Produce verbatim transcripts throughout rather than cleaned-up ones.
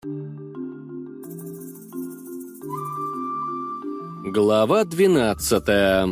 Глава двенадцатая.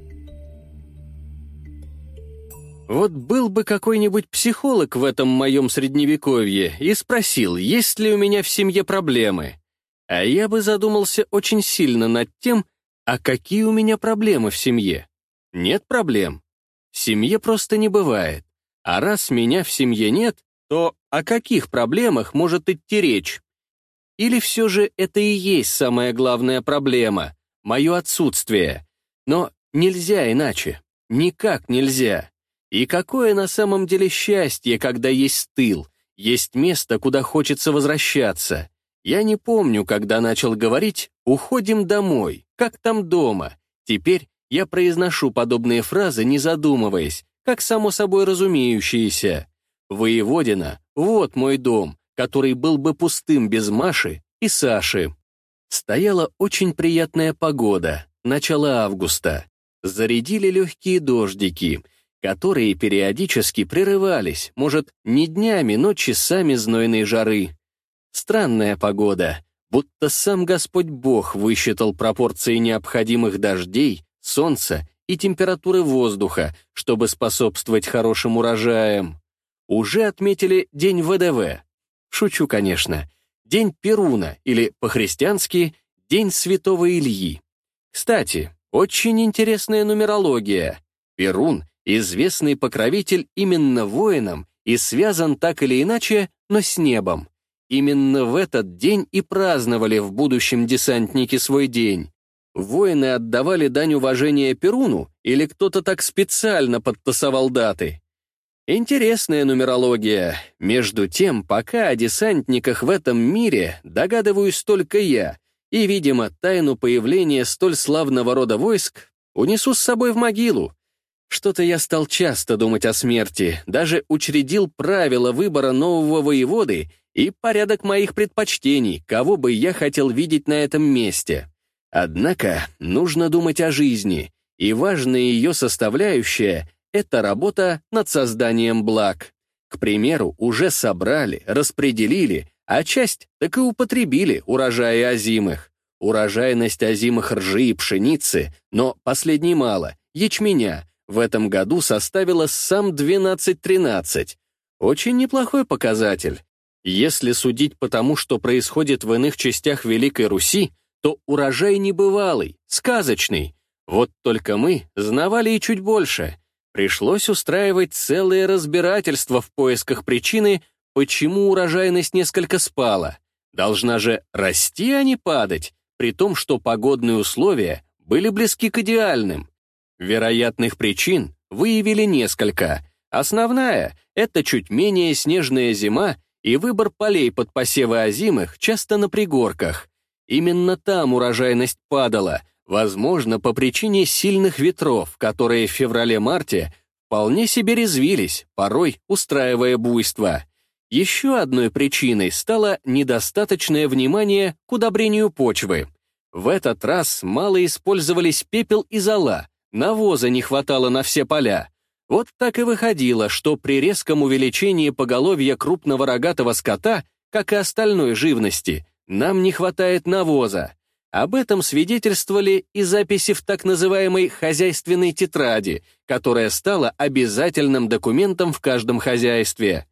Вот был бы какой-нибудь психолог в этом моем средневековье и спросил, есть ли у меня в семье проблемы. А я бы задумался очень сильно над тем, а какие у меня проблемы в семье. Нет проблем. В семье просто не бывает. А раз меня в семье нет, то о каких проблемах может идти речь? Или все же это и есть самая главная проблема, мое отсутствие? Но нельзя иначе. Никак нельзя. И какое на самом деле счастье, когда есть тыл, есть место, куда хочется возвращаться. Я не помню, когда начал говорить «уходим домой», как там дома. Теперь я произношу подобные фразы, не задумываясь, как само собой разумеющиеся. Воеводина — вот мой дом, который был бы пустым без Маши и Саши. Стояла очень приятная погода, начало августа. Зарядили легкие дождики, которые периодически прерывались, может, не днями, но часами знойной жары. Странная погода, будто сам Господь Бог высчитал пропорции необходимых дождей, солнца и температуры воздуха, чтобы способствовать хорошим урожаям. Уже отметили День вэ дэ вэ. Шучу, конечно. День Перуна, или по-христиански День Святого Ильи. Кстати, очень интересная нумерология. Перун — известный покровитель именно воинам и связан так или иначе, но с небом. Именно в этот день и праздновали в будущем десантники свой день. Воины отдавали дань уважения Перуну, или кто-то так специально подтасовал даты? Интересная нумерология. Между тем, пока о десантниках в этом мире догадываюсь только я, и, видимо, тайну появления столь славного рода войск унесу с собой в могилу. Что-то я стал часто думать о смерти, даже учредил правила выбора нового воеводы и порядок моих предпочтений, кого бы я хотел видеть на этом месте. Однако нужно думать о жизни, и важная ее составляющая — это работа над созданием благ. К примеру, уже собрали, распределили, а часть так и употребили урожаи озимых. Урожайность озимых ржи и пшеницы, но последней мало, ячменя, в этом году составила сам двенадцать тринадцать. Очень неплохой показатель. Если судить по тому, что происходит в иных частях Великой Руси, то урожай небывалый, сказочный. Вот только мы знавали и чуть больше. Пришлось устраивать целое разбирательство в поисках причины, почему урожайность несколько спала. Должна же расти, а не падать, при том, что погодные условия были близки к идеальным. Вероятных причин выявили несколько. Основная — это чуть менее снежная зима и выбор полей под посевы озимых, часто на пригорках. Именно там урожайность падала, возможно, по причине сильных ветров, которые в феврале-марте вполне себе резвились, порой устраивая буйство. Еще одной причиной стало недостаточное внимание к удобрению почвы. В этот раз мало использовались пепел и зола, навоза не хватало на все поля. Вот так и выходило, что при резком увеличении поголовья крупного рогатого скота, как и остальной живности, нам не хватает навоза. Об этом свидетельствовали и записи в так называемой хозяйственной тетради, которая стала обязательным документом в каждом хозяйстве.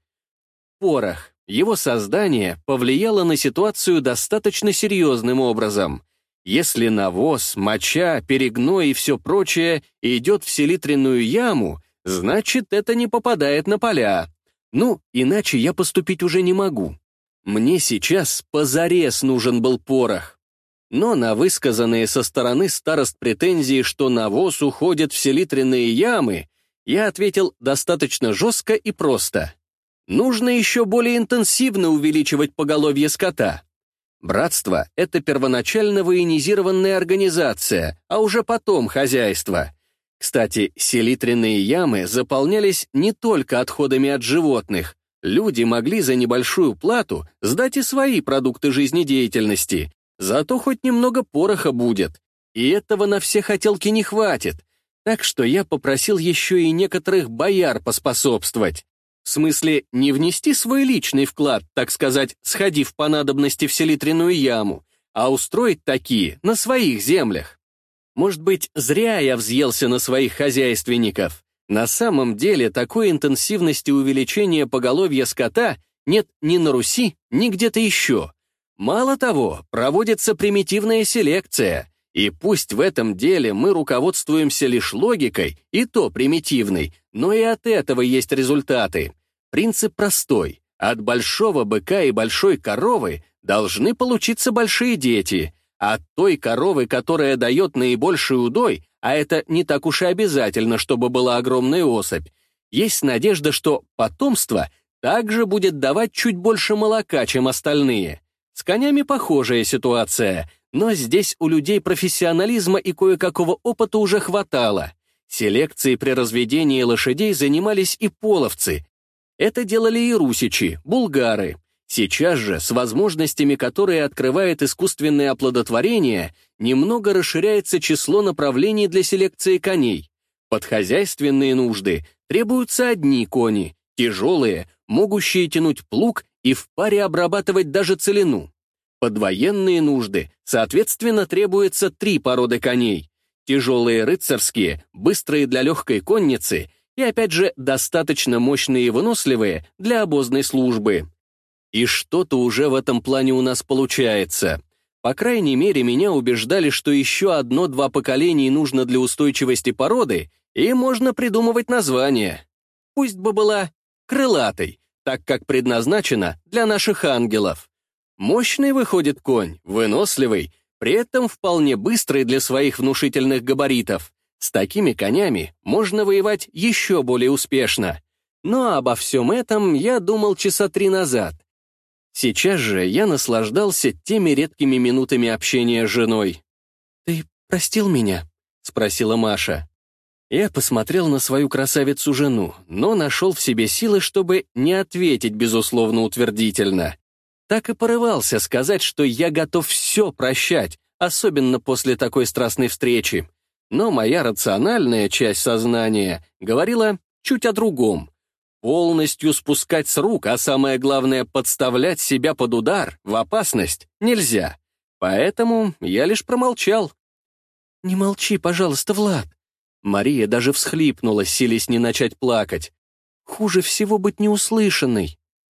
Порох. Его создание повлияло на ситуацию достаточно серьезным образом. Если навоз, моча, перегной и все прочее идет в селитренную яму, значит, это не попадает на поля. Ну, иначе я поступить уже не могу. Мне сейчас позарез нужен был порох. Но на высказанные со стороны старост претензии, что навоз уходит в селитренные ямы, я ответил достаточно жестко и просто. Нужно еще более интенсивно увеличивать поголовье скота. Братство — это первоначально военизированная организация, а уже потом хозяйство. Кстати, селитренные ямы заполнялись не только отходами от животных. Люди могли за небольшую плату сдать и свои продукты жизнедеятельности, зато хоть немного пороха будет. И этого на все хотелки не хватит. Так что я попросил еще и некоторых бояр поспособствовать. В смысле, не внести свой личный вклад, так сказать, сходив по надобности в селитренную яму, а устроить такие на своих землях. Может быть, зря я взъелся на своих хозяйственников. На самом деле, такой интенсивности увеличения поголовья скота нет ни на Руси, ни где-то еще. Мало того, проводится примитивная селекция, и пусть в этом деле мы руководствуемся лишь логикой, и то примитивной, но и от этого есть результаты. Принцип простой. От большого быка и большой коровы должны получиться большие дети, а от той коровы, которая дает наибольший удой, а это не так уж и обязательно, чтобы была огромная особь, есть надежда, что потомство также будет давать чуть больше молока, чем остальные. С конями похожая ситуация, но здесь у людей профессионализма и кое-какого опыта уже хватало. Селекцией при разведении лошадей занимались и половцы. Это делали и русичи, булгары. Сейчас же, с возможностями, которые открывает искусственное оплодотворение, немного расширяется число направлений для селекции коней. Под хозяйственные нужды требуются одни кони, тяжелые, могущие тянуть плуг и в паре обрабатывать даже целину. Под военные нужды, соответственно, требуется три породы коней. Тяжелые рыцарские, быстрые для легкой конницы и, опять же, достаточно мощные и выносливые для обозной службы. И что-то уже в этом плане у нас получается. По крайней мере, меня убеждали, что еще одно-два поколения нужно для устойчивости породы, и можно придумывать название. Пусть бы была крылатой, так как предназначена для наших ангелов. Мощный выходит конь, выносливый, при этом вполне быстрый для своих внушительных габаритов. С такими конями можно воевать еще более успешно. Но обо всем этом я думал часа три назад. Сейчас же я наслаждался теми редкими минутами общения с женой. «Ты простил меня?» — спросила Маша. Я посмотрел на свою красавицу-жену, но нашел в себе силы, чтобы не ответить, безусловно, утвердительно. Так и порывался сказать, что я готов все прощать, особенно после такой страстной встречи. Но моя рациональная часть сознания говорила чуть о другом. Полностью спускать с рук, а самое главное, подставлять себя под удар, в опасность, нельзя. Поэтому я лишь промолчал. «Не молчи, пожалуйста, Влад». Мария даже всхлипнула, силясь не начать плакать. «Хуже всего быть неуслышанной».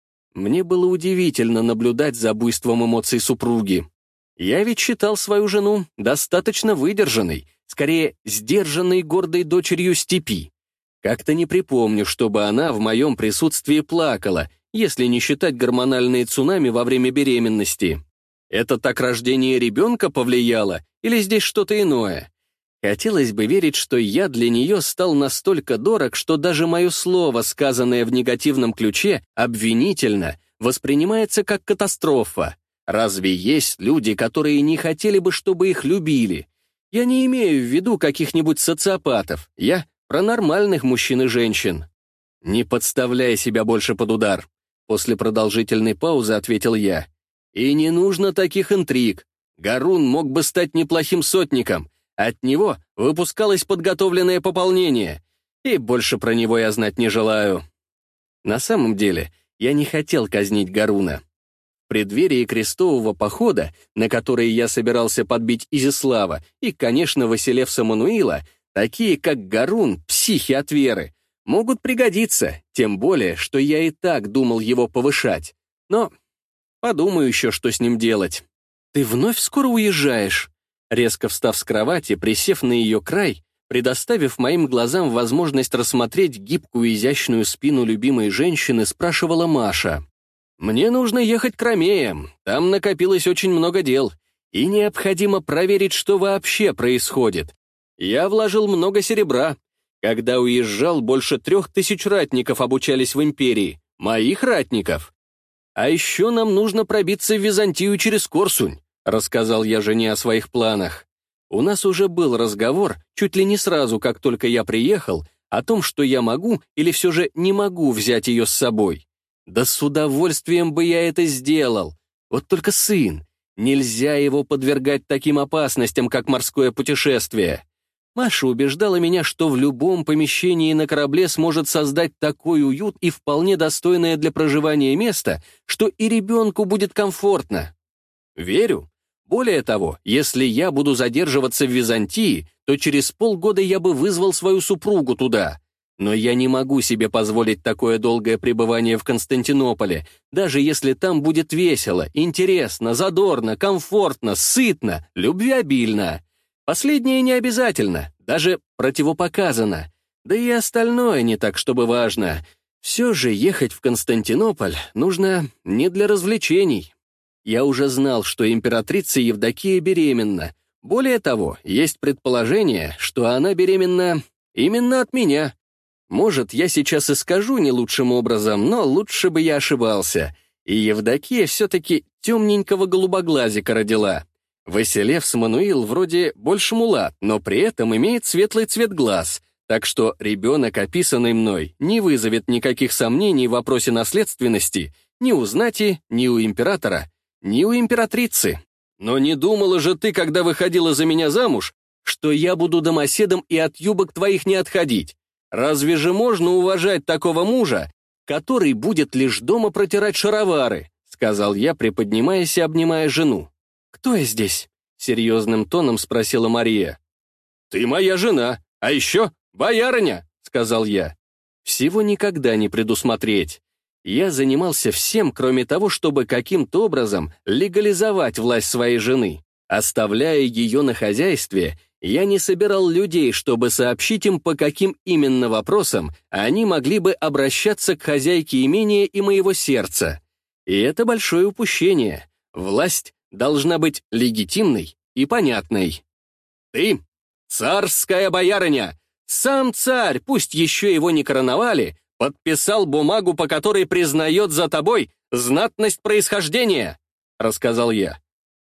Мне было удивительно наблюдать за буйством эмоций супруги. Я ведь считал свою жену достаточно выдержанной, скорее, сдержанной гордой дочерью степи. Как-то не припомню, чтобы она в моем присутствии плакала, если не считать гормональные цунами во время беременности. Это так рождение ребенка повлияло, или здесь что-то иное? Хотелось бы верить, что я для нее стал настолько дорог, что даже мое слово, сказанное в негативном ключе, обвинительно, воспринимается как катастрофа. Разве есть люди, которые не хотели бы, чтобы их любили? Я не имею в виду каких-нибудь социопатов, я про нормальных мужчин и женщин. «Не подставляй себя больше под удар», — после продолжительной паузы ответил я. «И не нужно таких интриг. Гарун мог бы стать неплохим сотником. От него выпускалось подготовленное пополнение, и больше про него я знать не желаю». На самом деле, я не хотел казнить Гаруна. В преддверии крестового похода, на который я собирался подбить Изяслава и, конечно, Василевса Мануила, такие, как Гарун, психи от веры, могут пригодиться, тем более, что я и так думал его повышать. Но подумаю еще, что с ним делать. «Ты вновь скоро уезжаешь?» Резко встав с кровати, присев на ее край, предоставив моим глазам возможность рассмотреть гибкую изящную спину любимой женщины, спрашивала Маша. «Мне нужно ехать к Ромеям, там накопилось очень много дел, и необходимо проверить, что вообще происходит. Я вложил много серебра. Когда уезжал, больше трех тысяч ратников обучались в империи, моих ратников. А еще нам нужно пробиться в Византию через Корсунь», — рассказал я жене о своих планах. У нас уже был разговор, чуть ли не сразу, как только я приехал, о том, что я могу или все же не могу взять ее с собой. Да с удовольствием бы я это сделал. Вот только сын. Нельзя его подвергать таким опасностям, как морское путешествие. Маша убеждала меня, что в любом помещении на корабле сможет создать такой уют и вполне достойное для проживания место, что и ребенку будет комфортно. Верю. Более того, если я буду задерживаться в Византии, то через полгода я бы вызвал свою супругу туда. Но я не могу себе позволить такое долгое пребывание в Константинополе, даже если там будет весело, интересно, задорно, комфортно, сытно, любвеобильно. Последнее не обязательно, даже противопоказано. Да и остальное не так, чтобы важно. Все же ехать в Константинополь нужно не для развлечений. Я уже знал, что императрица Евдокия беременна. Более того, есть предположение, что она беременна именно от меня. Может, я сейчас и скажу не лучшим образом, но лучше бы я ошибался. И Евдокия все-таки темненького голубоглазика родила. Василев Смануил вроде больше мулат, но при этом имеет светлый цвет глаз, так что ребенок, описанный мной, не вызовет никаких сомнений в вопросе наследственности ни у знати, ни у императора, ни у императрицы. Но не думала же ты, когда выходила за меня замуж, что я буду домоседом и от юбок твоих не отходить. Разве же можно уважать такого мужа, который будет лишь дома протирать шаровары?» — сказал я, приподнимаясь и обнимая жену. «Кто я здесь?» — серьезным тоном спросила Мария. «Ты моя жена, а еще боярыня», — сказал я. «Всего никогда не предусмотреть. Я занимался всем, кроме того, чтобы каким-то образом легализовать власть своей жены. Оставляя ее на хозяйстве, я не собирал людей, чтобы сообщить им, по каким именно вопросам они могли бы обращаться к хозяйке имения и моего сердца. И это большое упущение. Власть должна быть легитимной и понятной. Ты — царская боярыня, сам царь, пусть еще его не короновали, подписал бумагу, по которой признает за тобой знатность происхождения», — рассказал я.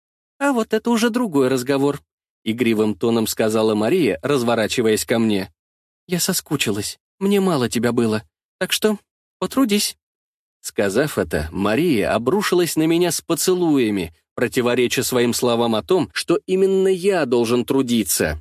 «А вот это уже другой разговор», — игривым тоном сказала Мария, разворачиваясь ко мне. «Я соскучилась, мне мало тебя было, так что потрудись». Сказав это, Мария обрушилась на меня с поцелуями, противореча своим словам о том, что именно я должен трудиться.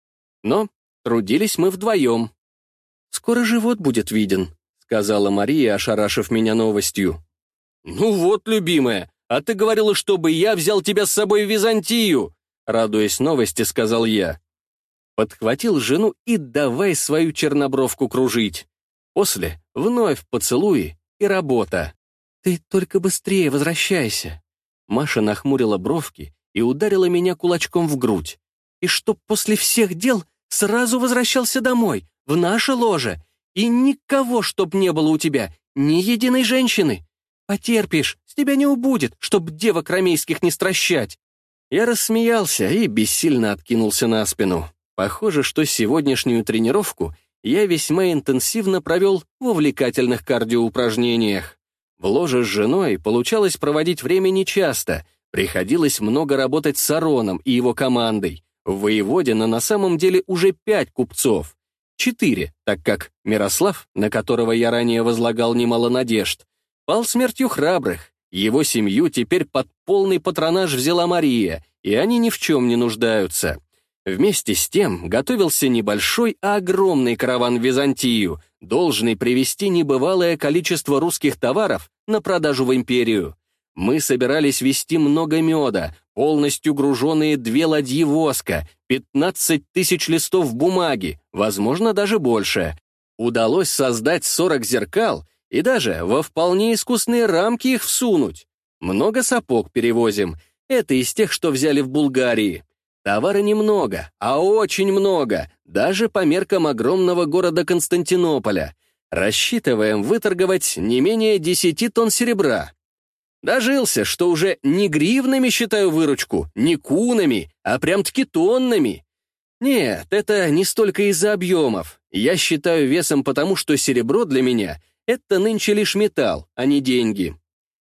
Но трудились мы вдвоем. «Скоро живот будет виден», — сказала Мария, ошарашив меня новостью. «Ну вот, любимая, а ты говорила, чтобы я взял тебя с собой в Византию», — радуясь новости, сказал я. Подхватил жену и давай свою чернобровку кружить. После вновь поцелуи и работа. «Ты только быстрее возвращайся». Маша нахмурила бровки и ударила меня кулачком в грудь. «И чтоб после всех дел сразу возвращался домой, в наше ложе, и никого, чтоб не было у тебя, ни единой женщины. Потерпишь, с тебя не убудет, чтоб девок ромейских не стращать». Я рассмеялся и бессильно откинулся на спину. Похоже, что сегодняшнюю тренировку я весьма интенсивно провел в увлекательных кардиоупражнениях. В ложе с женой получалось проводить время нечасто, приходилось много работать с Ароном и его командой. В Воеводино на самом деле уже пять купцов. Четыре, так как Мирослав, на которого я ранее возлагал немало надежд, пал смертью храбрых. Его семью теперь под полный патронаж взяла Мария, и они ни в чем не нуждаются. Вместе с тем готовился небольшой, а огромный караван в Византию, должный привезти небывалое количество русских товаров на продажу в империю. Мы собирались везти много меда, полностью груженные две ладьи воска, пятнадцать тысяч листов бумаги, возможно, даже больше. Удалось создать сорок зеркал и даже во вполне искусные рамки их всунуть. Много сапог перевозим, это из тех, что взяли в Булгарии. Товара немного, а очень много, даже по меркам огромного города Константинополя. Рассчитываем выторговать не менее десяти тонн серебра. Дожился, что уже не гривнами считаю выручку, не кунами, а прям-таки тоннами. Нет, это не столько из-за объемов. Я считаю весом потому, что серебро для меня — это нынче лишь металл, а не деньги.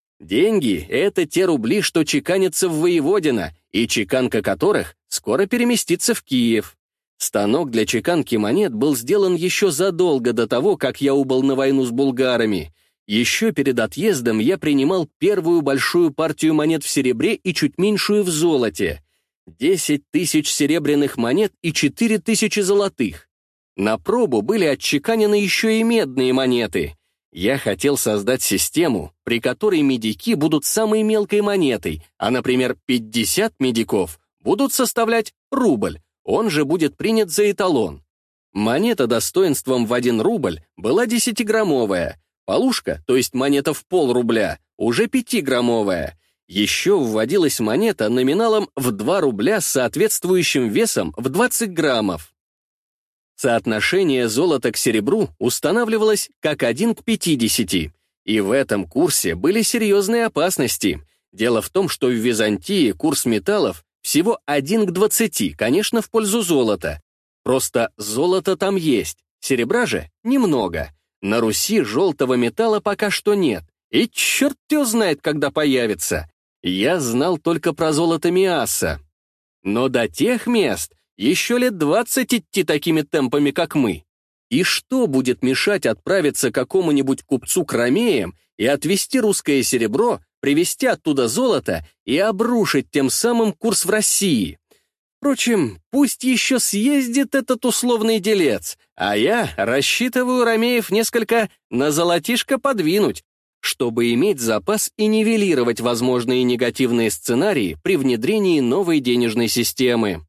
Деньги — это те рубли, что чеканятся в Воеводино, и чеканка которых скоро переместится в Киев. Станок для чеканки монет был сделан еще задолго до того, как я убыл на войну с булгарами. Еще перед отъездом я принимал первую большую партию монет в серебре и чуть меньшую в золоте. десять тысяч серебряных монет и четыре тысячи золотых. На пробу были отчеканены еще и медные монеты. Я хотел создать систему, при которой медики будут самой мелкой монетой, а, например, пятьдесят медиков будут составлять рубль, он же будет принят за эталон. Монета достоинством в один рубль была десятиграммовая, полушка, то есть монета в полрубля, уже пятиграммовая. Еще вводилась монета номиналом в два рубля с соответствующим весом в двадцать граммов. Соотношение золота к серебру устанавливалось как один к пятидесяти, и в этом курсе были серьезные опасности. Дело в том, что в Византии курс металлов всего один к двадцати, конечно, в пользу золота. Просто золото там есть, серебра же немного. На Руси желтого металла пока что нет, и черт его знает, когда появится. Я знал только про золото Миаса. Но до тех мест еще лет двадцать идти такими темпами, как мы. И что будет мешать отправиться какому-нибудь купцу к ромеям и отвезти русское серебро, привезти оттуда золото и обрушить тем самым курс в России? Впрочем, пусть еще съездит этот условный делец, а я рассчитываю ромеев несколько на золотишко подвинуть, чтобы иметь запас и нивелировать возможные негативные сценарии при внедрении новой денежной системы.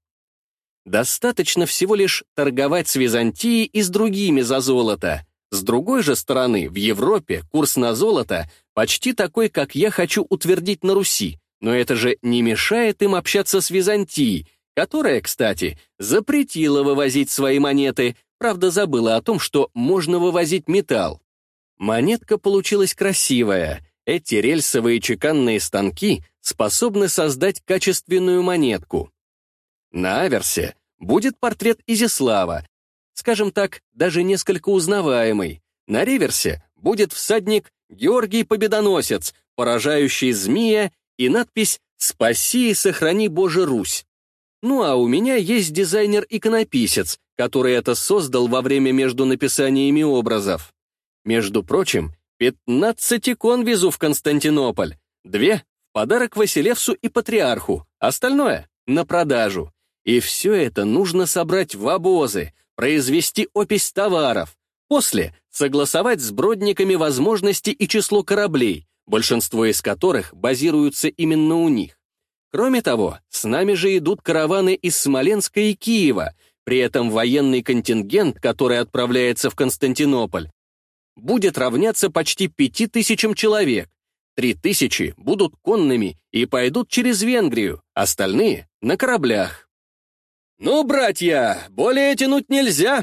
Достаточно всего лишь торговать с Византией и с другими за золото. С другой же стороны, в Европе курс на золото почти такой, как я хочу утвердить на Руси, но это же не мешает им общаться с Византией, которая, кстати, запретила вывозить свои монеты, правда забыла о том, что можно вывозить металл. Монетка получилась красивая. Эти рельсовые чеканные станки способны создать качественную монетку. На аверсе будет портрет Изяслава, скажем так, даже несколько узнаваемый. На реверсе будет всадник Георгий Победоносец, поражающий змея, и надпись «Спаси и сохрани, Боже, Русь». Ну а у меня есть дизайнер-иконописец, который это создал во время между написаниями образов. Между прочим, пятнадцать икон везу в Константинополь, две — в подарок Василевсу и Патриарху, остальное — на продажу. И все это нужно собрать в обозы, произвести опись товаров, после согласовать с бродниками возможности и число кораблей, большинство из которых базируются именно у них. Кроме того, с нами же идут караваны из Смоленска и Киева, при этом военный контингент, который отправляется в Константинополь, будет равняться почти пяти тысячам человек. Три тысячи будут конными и пойдут через Венгрию, остальные — на кораблях. «Ну, братья, более тянуть нельзя!»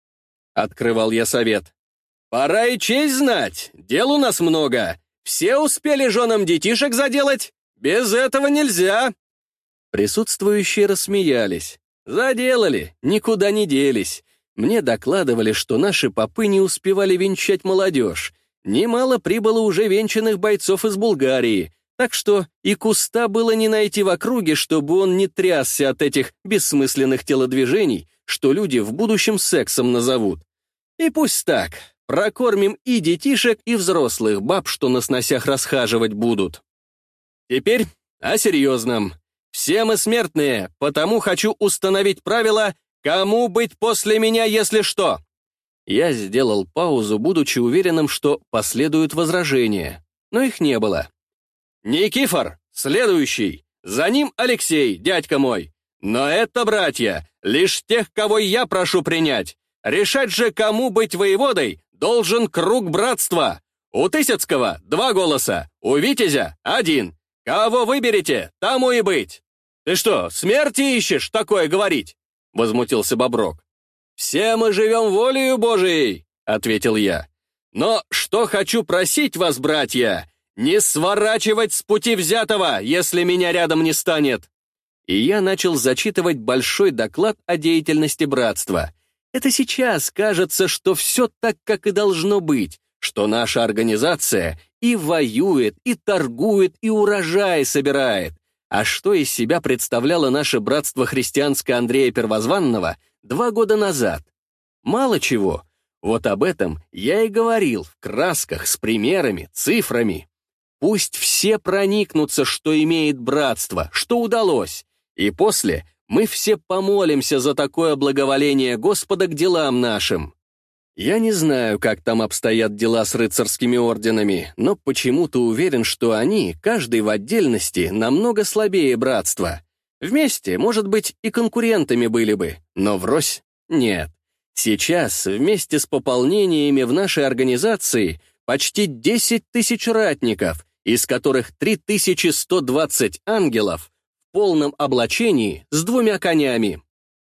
— открывал я совет. «Пора и честь знать, дел у нас много. Все успели женам детишек заделать? Без этого нельзя!» Присутствующие рассмеялись. «Заделали, никуда не делись. Мне докладывали, что наши попы не успевали венчать молодежь. Немало прибыло уже венчанных бойцов из Булгарии, так что и куста было не найти в округе, чтобы он не трясся от этих бессмысленных телодвижений, что люди в будущем сексом назовут. И пусть так, прокормим и детишек, и взрослых баб, что на сносях расхаживать будут. Теперь о серьезном. Все мы смертные, потому хочу установить правила, кому быть после меня, если что». Я сделал паузу, будучи уверенным, что последуют возражения, но их не было. «Никифор, следующий. За ним Алексей, дядька мой. Но это, братья, лишь тех, кого я прошу принять. Решать же, кому быть воеводой, должен круг братства. У Тысяцкого два голоса, у Витязя один. Кого выберете, тому и быть». «Ты что, смерти ищешь такое говорить?» — возмутился Боброк. «Все мы живем волею Божией», — ответил я. «Но что хочу просить вас, братья, не сворачивать с пути взятого, если меня рядом не станет». И я начал зачитывать большой доклад о деятельности братства. Это сейчас кажется, что все так, как и должно быть, что наша организация и воюет, и торгует, и урожай собирает. А что из себя представляло наше братство христианское Андрея Первозванного два года назад? Мало чего. Вот об этом я и говорил в красках, с примерами, цифрами. Пусть все проникнутся, что имеет братство, что удалось. И после мы все помолимся за такое благоволение Господа к делам нашим. Я не знаю, как там обстоят дела с рыцарскими орденами, но почему-то уверен, что они, каждый в отдельности, намного слабее братства. Вместе, может быть, и конкурентами были бы, но врозь нет. Сейчас, вместе с пополнениями в нашей организации, почти десять тысяч ратников, из которых три тысячи сто двадцать ангелов, в полном облачении с двумя конями.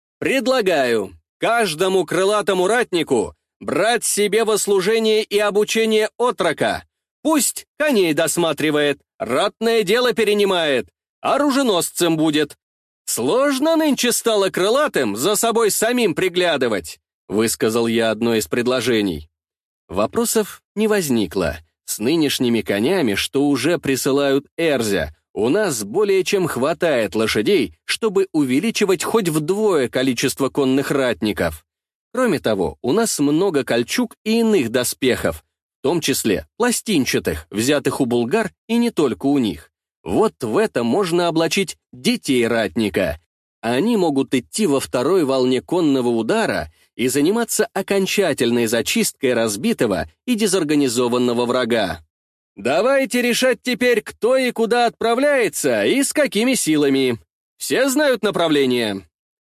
Предлагаю каждому крылатому ратнику брать себе во служение и обучение отрока. Пусть коней досматривает, ратное дело перенимает, оруженосцем будет. Сложно нынче стало крылатым за собой самим приглядывать, высказал я одно из предложений. Вопросов не возникло. С нынешними конями, что уже присылают Эрзя, у нас более чем хватает лошадей, чтобы увеличивать хоть вдвое количество конных ратников. Кроме того, у нас много кольчуг и иных доспехов, в том числе пластинчатых, взятых у булгар и не только у них. Вот в это можно облачить детей ратника. Они могут идти во второй волне конного удара и заниматься окончательной зачисткой разбитого и дезорганизованного врага. Давайте решать теперь, кто и куда отправляется и с какими силами. Все знают направление,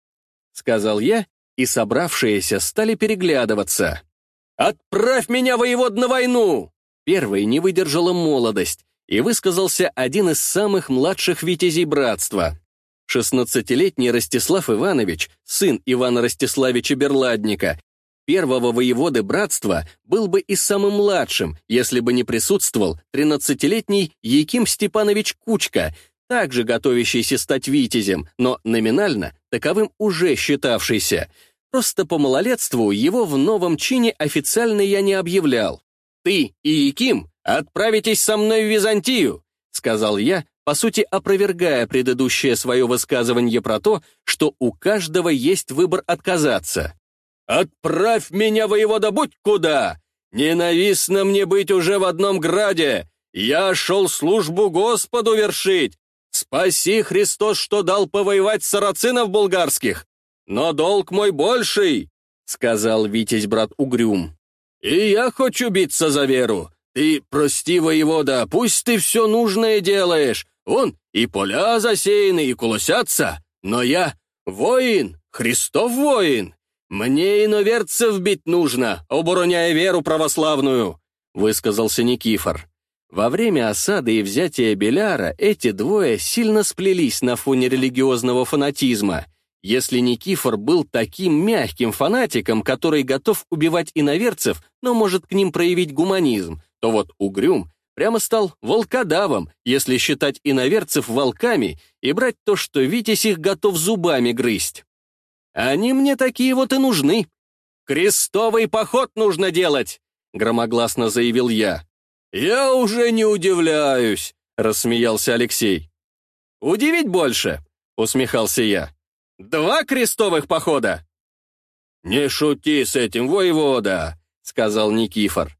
— сказал я, и собравшиеся стали переглядываться. «Отправь меня, воевод, на войну!» Первой не выдержала молодость, и высказался один из самых младших витязей братства. шестнадцатилетний Ростислав Иванович, сын Ивана Ростиславича Берладника, первого воеводы братства, был бы и самым младшим, если бы не присутствовал тринадцатилетний Яким Степанович Кучка, также готовящийся стать витязем, но номинально таковым уже считавшийся. Просто по малолетству его в новом чине официально я не объявлял. «Ты и Яким отправитесь со мной в Византию», — сказал я, по сути опровергая предыдущее свое высказывание про то, что у каждого есть выбор отказаться. «Отправь меня, воевода, будь куда! Ненавистно мне быть уже в одном граде! Я шел службу Господу вершить! Спаси, Христос, что дал повоевать сарацинов булгарских! Но долг мой больший!» — сказал витязь-брат угрюм. «И я хочу биться за веру! Ты, прости, воевода, пусть ты все нужное делаешь! Вон, и поля засеяны, и колосятся, но я воин, Христов воин! Мне иноверцев бить нужно, обороняя веру православную!» — высказался Никифор. Во время осады и взятия Беляра эти двое сильно сплелись на фоне религиозного фанатизма. Если Никифор был таким мягким фанатиком, который готов убивать иноверцев, но может к ним проявить гуманизм, то вот Угрюм прямо стал волкодавом, если считать иноверцев волками и брать то, что Витязь их готов зубами грызть. Они мне такие вот и нужны. «Крестовый поход нужно делать!» — громогласно заявил я. «Я уже не удивляюсь», — рассмеялся Алексей. «Удивить больше», — усмехался я. «Два крестовых похода!» «Не шути с этим, воевода», — сказал Никифор.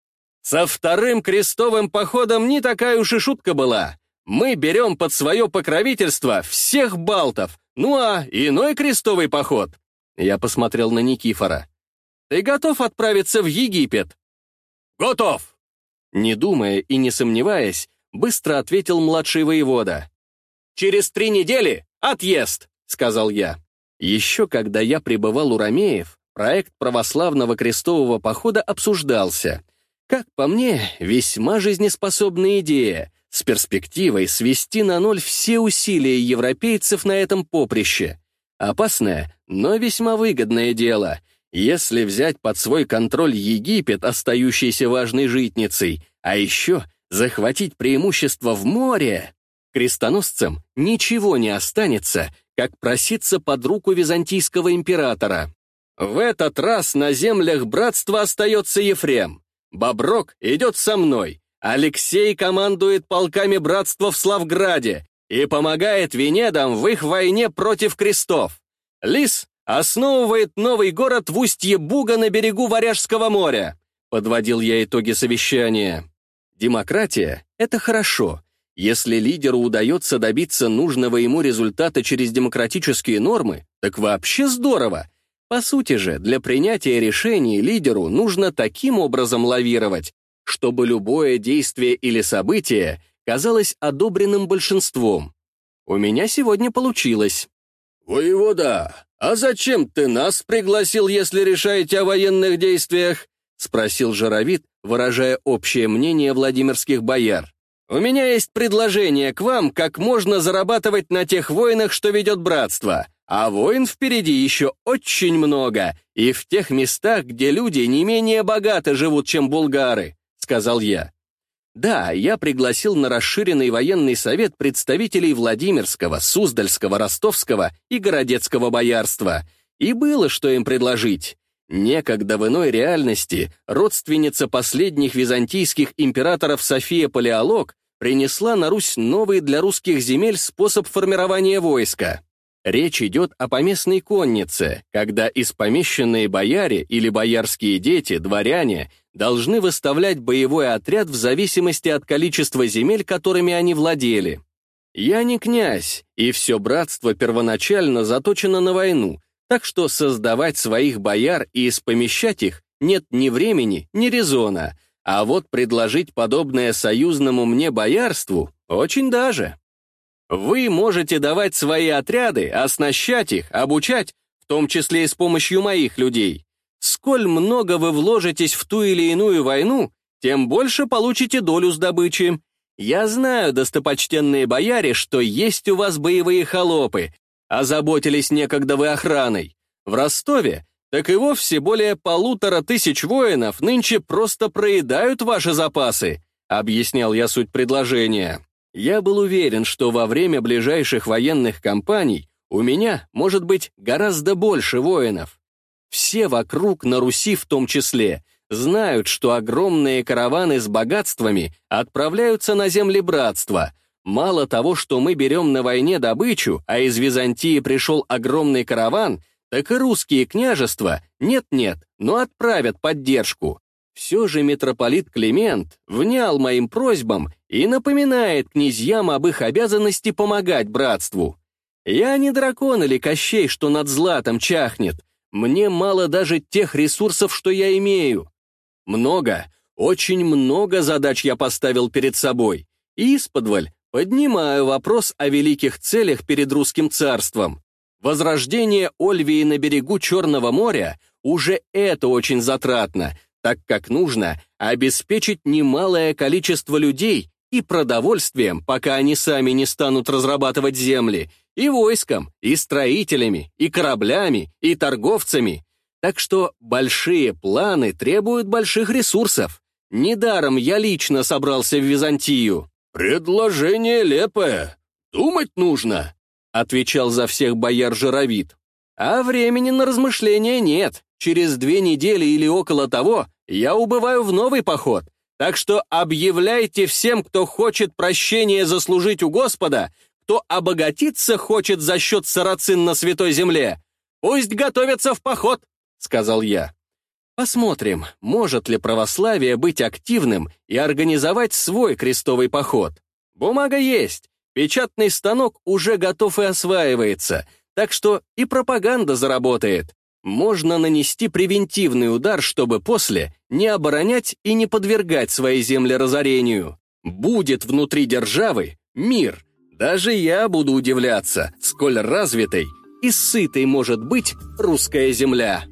«Со вторым крестовым походом не такая уж и шутка была. Мы берем под свое покровительство всех балтов, ну а иной крестовый поход». Я посмотрел на Никифора. «Ты готов отправиться в Египет?» «Готов!» Не думая и не сомневаясь, быстро ответил младший воевода. «Через три недели отъезд», — сказал я. Еще когда я пребывал у ромеев, проект православного крестового похода обсуждался. Как по мне, весьма жизнеспособная идея, с перспективой свести на ноль все усилия европейцев на этом поприще. Опасное, но весьма выгодное дело. Если взять под свой контроль Египет, остающийся важной житницей, а еще захватить преимущество в море, крестоносцам ничего не останется, как проситься под руку византийского императора. В этот раз на землях братства остается Ефрем. Боброк идет со мной. Алексей командует полками братства в Славграде и помогает Венедам в их войне против крестов. Лис основывает новый город в устье Буга на берегу Варяжского моря. Подводил я итоги совещания. Демократия — это хорошо. Если лидеру удается добиться нужного ему результата через демократические нормы, так вообще здорово. По сути же, для принятия решений лидеру нужно таким образом лавировать, чтобы любое действие или событие казалось одобренным большинством. У меня сегодня получилось. «Воевода, а зачем ты нас пригласил, если решаете о военных действиях?» — спросил Жаровит, выражая общее мнение владимирских бояр. «У меня есть предложение к вам, как можно зарабатывать на тех войнах, что ведет братство. А войн впереди еще очень много, и в тех местах, где люди не менее богато живут, чем булгары», — сказал я. Да, я пригласил на расширенный военный совет представителей Владимирского, Суздальского, Ростовского и Городецкого боярства, и было что им предложить. Некогда в иной реальности родственница последних византийских императоров София Палеолог принесла на Русь новый для русских земель способ формирования войска. Речь идет о поместной коннице, когда испомещенные бояре или боярские дети, дворяне, должны выставлять боевой отряд в зависимости от количества земель, которыми они владели. Я не князь, и все братство первоначально заточено на войну, так что создавать своих бояр и испомещать их нет ни времени, ни резона, а вот предложить подобное союзному мне боярству очень даже. Вы можете давать свои отряды, оснащать их, обучать, в том числе и с помощью моих людей. Сколь много вы вложитесь в ту или иную войну, тем больше получите долю с добычи. Я знаю, достопочтенные бояре, что есть у вас боевые холопы, озаботились некогда вы охраной. В Ростове так и вовсе более полутора тысяч воинов нынче просто проедают ваши запасы, объяснял я суть предложения. Я был уверен, что во время ближайших военных кампаний у меня может быть гораздо больше воинов. Все вокруг, на Руси в том числе, знают, что огромные караваны с богатствами отправляются на земли братства. Мало того, что мы берем на войне добычу, а из Византии пришел огромный караван, так и русские княжества нет-нет, но отправят поддержку. Все же митрополит Климент внял моим просьбам и напоминает князьям об их обязанности помогать братству. Я не дракон или Кощей, что над златом чахнет. Мне мало даже тех ресурсов, что я имею. Много, очень много задач я поставил перед собой. И исподволь поднимаю вопрос о великих целях перед русским царством. Возрождение Ольвии на берегу Черного моря уже это очень затратно, так как нужно обеспечить немалое количество людей и продовольствием, пока они сами не станут разрабатывать земли, и войском, и строителями, и кораблями, и торговцами. Так что большие планы требуют больших ресурсов. Недаром я лично собрался в Византию. «Предложение лепое. Думать нужно», — отвечал за всех бояр Жаровит. «А времени на размышления нет. Через две недели или около того я убываю в новый поход. Так что объявляйте всем, кто хочет прощения заслужить у Господа, кто обогатиться хочет за счет сарацин на Святой Земле. Пусть готовятся в поход», — сказал я. Посмотрим, может ли православие быть активным и организовать свой крестовый поход. Бумага есть, печатный станок уже готов и осваивается, так что и пропаганда заработает. Можно нанести превентивный удар, чтобы после не оборонять и не подвергать свои земли разорению. Будет внутри державы мир. Даже я буду удивляться, сколь развитой и сытой может быть русская земля.